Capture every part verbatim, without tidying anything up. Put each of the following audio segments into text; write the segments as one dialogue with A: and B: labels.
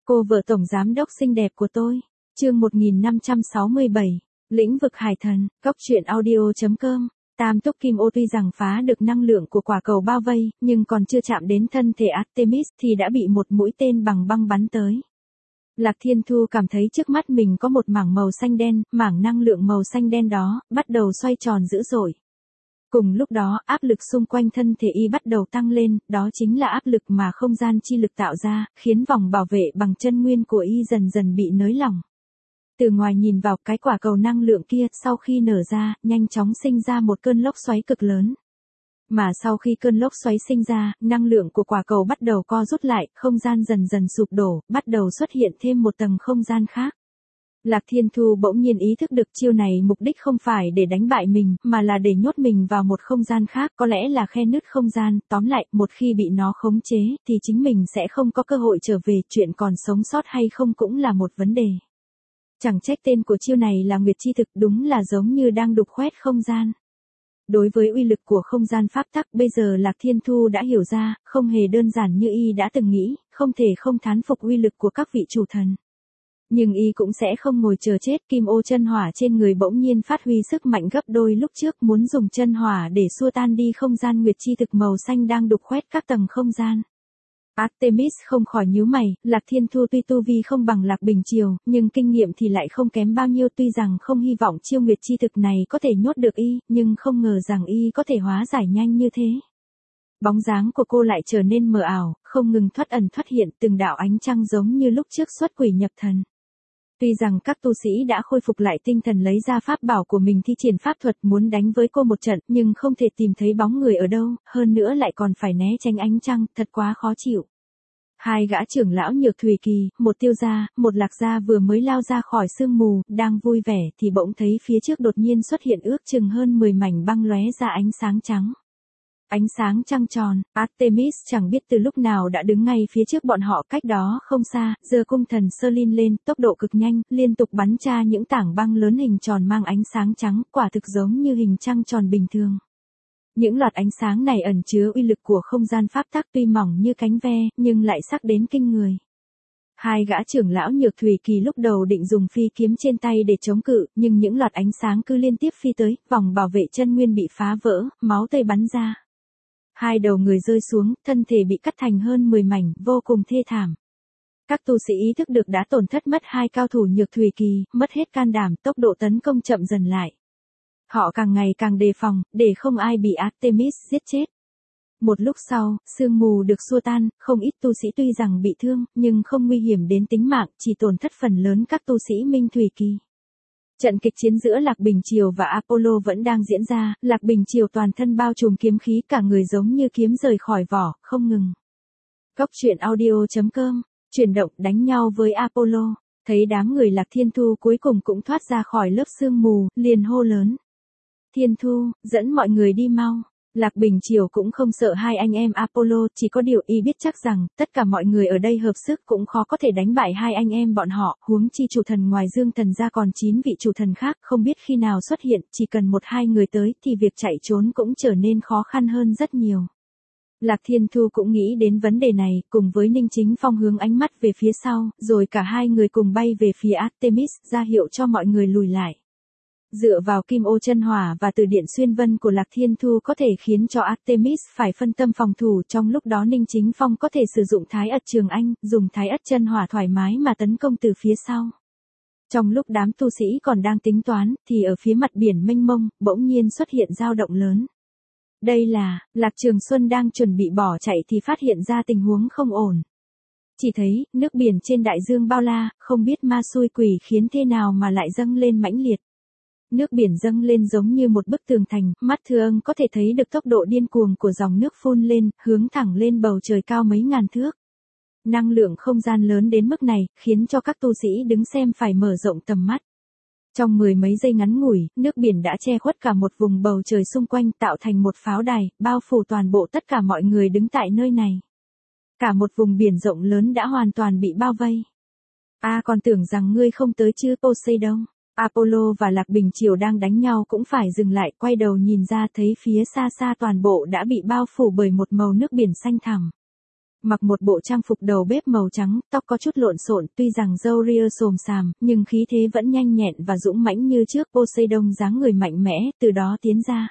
A: Cô vợ tổng giám đốc xinh đẹp của tôi. Chương một nghìn năm trăm sáu mươi bảy. Lĩnh vực hải thần. Cốc truyện audio chấm com. Tam túc kim ô tuy rằng phá được năng lượng của quả cầu bao vây, nhưng còn chưa chạm đến thân thể Artemis thì đã bị một mũi tên bằng băng bắn tới. Lạc Thiên Thu cảm thấy trước mắt mình có một mảng màu xanh đen, mảng năng lượng màu xanh đen đó bắt đầu xoay tròn dữ dội. Cùng lúc đó, áp lực xung quanh thân thể y bắt đầu tăng lên, đó chính là áp lực mà không gian chi lực tạo ra, khiến vòng bảo vệ bằng chân nguyên của y dần dần bị nới lỏng. Từ ngoài nhìn vào, cái quả cầu năng lượng kia sau khi nở ra, nhanh chóng sinh ra một cơn lốc xoáy cực lớn. Mà sau khi cơn lốc xoáy sinh ra, năng lượng của quả cầu bắt đầu co rút lại, không gian dần dần sụp đổ, bắt đầu xuất hiện thêm một tầng không gian khác. Lạc Thiên Thu bỗng nhiên ý thức được chiêu này mục đích không phải để đánh bại mình, mà là để nhốt mình vào một không gian khác, có lẽ là khe nứt không gian, tóm lại, một khi bị nó khống chế, thì chính mình sẽ không có cơ hội trở về, chuyện còn sống sót hay không cũng là một vấn đề. Chẳng trách tên của chiêu này là Nguyệt Chi Thực, đúng là giống như đang đục khoét không gian. Đối với uy lực của không gian pháp tắc bây giờ Lạc Thiên Thu đã hiểu ra, không hề đơn giản như y đã từng nghĩ, không thể không thán phục uy lực của các vị chủ thần. Nhưng y cũng sẽ không ngồi chờ chết, kim ô chân hỏa trên người bỗng nhiên phát huy sức mạnh gấp đôi lúc trước, muốn dùng chân hỏa để xua tan đi không gian Nguyệt Chi Thực màu xanh đang đục khoét các tầng không gian. Artemis không khỏi nhíu mày, Lạc Thiên Thu tuy tu vi không bằng Lạc Bình Triều, nhưng kinh nghiệm thì lại không kém bao nhiêu, tuy rằng không hy vọng chiêu Nguyệt Chi Thực này có thể nhốt được y, nhưng không ngờ rằng y có thể hóa giải nhanh như thế. Bóng dáng của cô lại trở nên mờ ảo, không ngừng thoát ẩn thoát hiện, từng đạo ánh trăng giống như lúc trước xuất quỷ nhập thần. Tuy rằng các tu sĩ đã khôi phục lại tinh thần lấy ra pháp bảo của mình thi triển pháp thuật muốn đánh với cô một trận, nhưng không thể tìm thấy bóng người ở đâu, hơn nữa lại còn phải né tránh ánh trăng, thật quá khó chịu. Hai gã trưởng lão Nhược Thủy Kỳ, một Tiêu gia, một Lạc gia vừa mới lao ra khỏi sương mù, đang vui vẻ thì bỗng thấy phía trước đột nhiên xuất hiện ước chừng hơn mười mảnh băng lóe ra ánh sáng trắng. Ánh sáng trăng tròn, Artemis chẳng biết từ lúc nào đã đứng ngay phía trước bọn họ, cách đó không xa, giơ cung thần sơ linh lên, tốc độ cực nhanh, liên tục bắn ra những tảng băng lớn hình tròn mang ánh sáng trắng, quả thực giống như hình trăng tròn bình thường. Những loạt ánh sáng này ẩn chứa uy lực của không gian pháp tắc, tuy mỏng như cánh ve, nhưng lại sắc đến kinh người. Hai gã trưởng lão Nhược Thủy Kỳ lúc đầu định dùng phi kiếm trên tay để chống cự, nhưng những loạt ánh sáng cứ liên tiếp phi tới, vòng bảo vệ chân nguyên bị phá vỡ, máu tươi bắn ra. Hai đầu người rơi xuống, thân thể bị cắt thành hơn mười mảnh, vô cùng thê thảm. Các tu sĩ ý thức được đã tổn thất mất hai cao thủ Nhược Thủy Kỳ, mất hết can đảm, tốc độ tấn công chậm dần lại. Họ càng ngày càng đề phòng, để không ai bị Artemis giết chết. Một lúc sau, sương mù được xua tan, không ít tu sĩ tuy rằng bị thương, nhưng không nguy hiểm đến tính mạng, chỉ tổn thất phần lớn các tu sĩ Minh Thủy Kỳ. Trận kịch chiến giữa Lạc Bình Triều và Apollo vẫn đang diễn ra, Lạc Bình Triều toàn thân bao trùm kiếm khí, cả người giống như kiếm rời khỏi vỏ, không ngừng. Cốc truyện audio chấm com, chuyển động đánh nhau với Apollo, thấy đám người Lạc Thiên Thu cuối cùng cũng thoát ra khỏi lớp sương mù, liền hô lớn. Thiên Thu, dẫn mọi người đi mau. Lạc Bình Triều cũng không sợ hai anh em Apollo, chỉ có điều y biết chắc rằng, tất cả mọi người ở đây hợp sức cũng khó có thể đánh bại hai anh em bọn họ, huống chi chủ thần ngoài Dương Thần ra còn chín vị chủ thần khác, không biết khi nào xuất hiện, chỉ cần một hai người tới thì việc chạy trốn cũng trở nên khó khăn hơn rất nhiều. Lạc Thiên Thu cũng nghĩ đến vấn đề này, cùng với Ninh Chính Phong hướng ánh mắt về phía sau, rồi cả hai người cùng bay về phía Artemis, ra hiệu cho mọi người lùi lại. Dựa vào kim ô chân hỏa và từ điện xuyên vân của Lạc Thiên Thu có thể khiến cho Artemis phải phân tâm phòng thủ, trong lúc đó Ninh Chính Phong có thể sử dụng Thái Ất Trường Anh, dùng Thái Ất chân hỏa thoải mái mà tấn công từ phía sau. Trong lúc đám tu sĩ còn đang tính toán, thì ở phía mặt biển mênh mông, bỗng nhiên xuất hiện dao động lớn. Đây là, Lạc Trường Xuân đang chuẩn bị bỏ chạy thì phát hiện ra tình huống không ổn. Chỉ thấy, nước biển trên đại dương bao la, không biết ma xui quỷ khiến thế nào mà lại dâng lên mãnh liệt. Nước biển dâng lên giống như một bức tường thành, mắt thường có thể thấy được tốc độ điên cuồng của dòng nước phun lên, hướng thẳng lên bầu trời cao mấy ngàn thước. Năng lượng không gian lớn đến mức này, khiến cho các tu sĩ đứng xem phải mở rộng tầm mắt. Trong mười mấy giây ngắn ngủi, nước biển đã che khuất cả một vùng bầu trời xung quanh, tạo thành một pháo đài, bao phủ toàn bộ tất cả mọi người đứng tại nơi này. Cả một vùng biển rộng lớn đã hoàn toàn bị bao vây. A à, còn tưởng rằng ngươi không tới chứ Poseidon. Apollo và Lạc Bình Triều đang đánh nhau cũng phải dừng lại, quay đầu nhìn ra thấy phía xa xa toàn bộ đã bị bao phủ bởi một màu nước biển xanh thẳm. Mặc một bộ trang phục đầu bếp màu trắng, tóc có chút lộn xộn, tuy rằng râu ria xồm xàm, nhưng khí thế vẫn nhanh nhẹn và dũng mãnh như trước. Poseidon dáng người mạnh mẽ, từ đó tiến ra.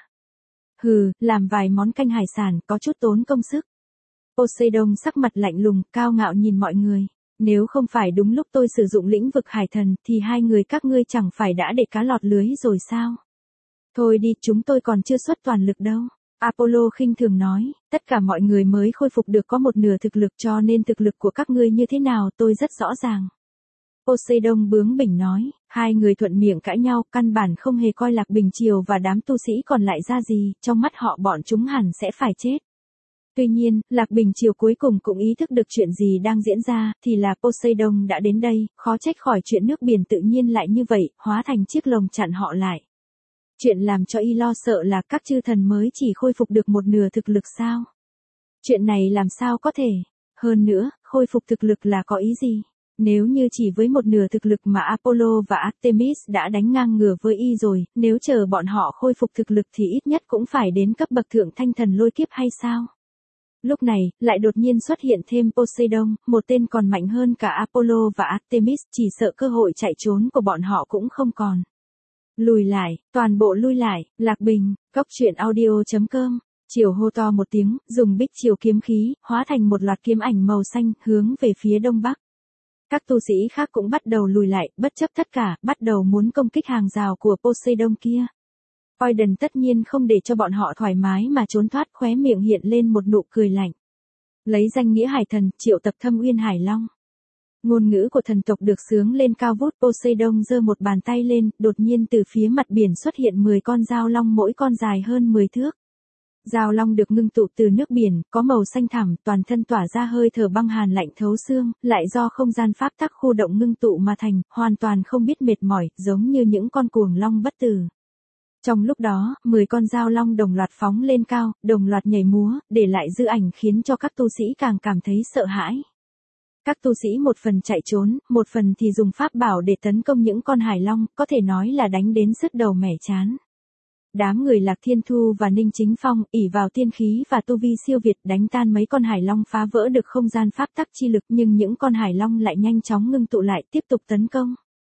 A: Hừ, làm vài món canh hải sản, có chút tốn công sức. Poseidon sắc mặt lạnh lùng, cao ngạo nhìn mọi người. Nếu không phải đúng lúc tôi sử dụng lĩnh vực hải thần, thì hai người các ngươi chẳng phải đã để cá lọt lưới rồi sao? Thôi đi, chúng tôi còn chưa xuất toàn lực đâu. Apollo khinh thường nói, tất cả mọi người mới khôi phục được có một nửa thực lực, cho nên thực lực của các ngươi như thế nào tôi rất rõ ràng. Poseidon bướng bỉnh nói, hai người thuận miệng cãi nhau, căn bản không hề coi Lạc Bình Triều và đám tu sĩ còn lại ra gì, trong mắt họ bọn chúng hẳn sẽ phải chết. Tuy nhiên, Lạc Bình Triều cuối cùng cũng ý thức được chuyện gì đang diễn ra, thì là Poseidon đã đến đây, khó trách khỏi chuyện nước biển tự nhiên lại như vậy, hóa thành chiếc lồng chặn họ lại. Chuyện làm cho y lo sợ là các chư thần mới chỉ khôi phục được một nửa thực lực sao? Chuyện này làm sao có thể? Hơn nữa, khôi phục thực lực là có ý gì? Nếu như chỉ với một nửa thực lực mà Apollo và Artemis đã đánh ngang ngửa với y rồi, nếu chờ bọn họ khôi phục thực lực thì ít nhất cũng phải đến cấp bậc thượng thanh thần lôi kiếp hay sao? Lúc này, lại đột nhiên xuất hiện thêm Poseidon, một tên còn mạnh hơn cả Apollo và Artemis, chỉ sợ cơ hội chạy trốn của bọn họ cũng không còn. Lùi lại, toàn bộ lui lại, Lạc Bình, cốc truyện audio chấm com. Chiều hô to một tiếng, dùng bích chiều kiếm khí, hóa thành một loạt kiếm ảnh màu xanh, hướng về phía đông bắc. Các tu sĩ khác cũng bắt đầu lùi lại, bất chấp tất cả, bắt đầu muốn công kích hàng rào của Poseidon kia. Poseidon tất nhiên không để cho bọn họ thoải mái mà trốn thoát, khóe miệng hiện lên một nụ cười lạnh. Lấy danh nghĩa hải thần, triệu tập Thâm Uyên Hải Long. Ngôn ngữ của thần tộc được xướng lên cao vút. Poseidon giơ một bàn tay lên, đột nhiên từ phía mặt biển xuất hiện mười con dao long, mỗi con dài hơn mười thước. Dao long được ngưng tụ từ nước biển, có màu xanh thẳm, toàn thân tỏa ra hơi thở băng hàn lạnh thấu xương, lại do không gian pháp tắc khu động ngưng tụ mà thành, hoàn toàn không biết mệt mỏi, giống như những con cuồng long bất tử. Trong lúc đó, mười con dao long đồng loạt phóng lên cao, đồng loạt nhảy múa, để lại dư ảnh khiến cho các tu sĩ càng cảm thấy sợ hãi. Các tu sĩ một phần chạy trốn, một phần thì dùng pháp bảo để tấn công những con hải long, có thể nói là đánh đến sứt đầu mẻ chán. Đám người Lạc Thiên Thu và Ninh Chính Phong, ỷ vào tiên khí và tu vi siêu việt, đánh tan mấy con hải long, phá vỡ được không gian pháp tắc chi lực, nhưng những con hải long lại nhanh chóng ngưng tụ lại, tiếp tục tấn công.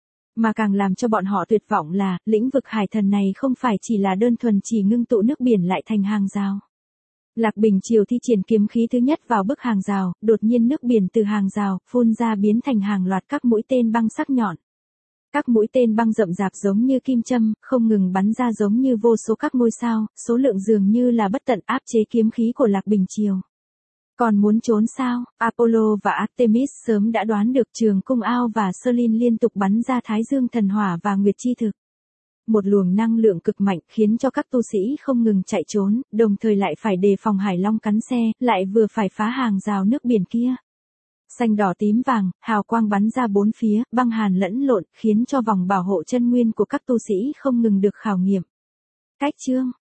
A: Mà càng làm cho bọn họ tuyệt vọng là, lĩnh vực hải thần này không phải chỉ là đơn thuần chỉ ngưng tụ nước biển lại thành hàng rào. Lạc Bình Triều thi triển kiếm khí thứ nhất vào bức hàng rào, đột nhiên nước biển từ hàng rào, phun ra biến thành hàng loạt các mũi tên băng sắc nhọn. Các mũi tên băng rậm rạp giống như kim châm, không ngừng bắn ra giống như vô số các ngôi sao, số lượng dường như là bất tận, áp chế kiếm khí của Lạc Bình Triều. Còn muốn trốn sao? Apollo và Artemis sớm đã đoán được. Trường Cung Ao và Selin liên tục bắn ra Thái Dương thần hỏa và Nguyệt chi thực. Một luồng năng lượng cực mạnh khiến cho các tu sĩ không ngừng chạy trốn, đồng thời lại phải đề phòng hải long cắn xe, lại vừa phải phá hàng rào nước biển kia. Xanh đỏ tím vàng, hào quang bắn ra bốn phía, băng hàn lẫn lộn, khiến cho vòng bảo hộ chân nguyên của các tu sĩ không ngừng được khảo nghiệm. Cách chương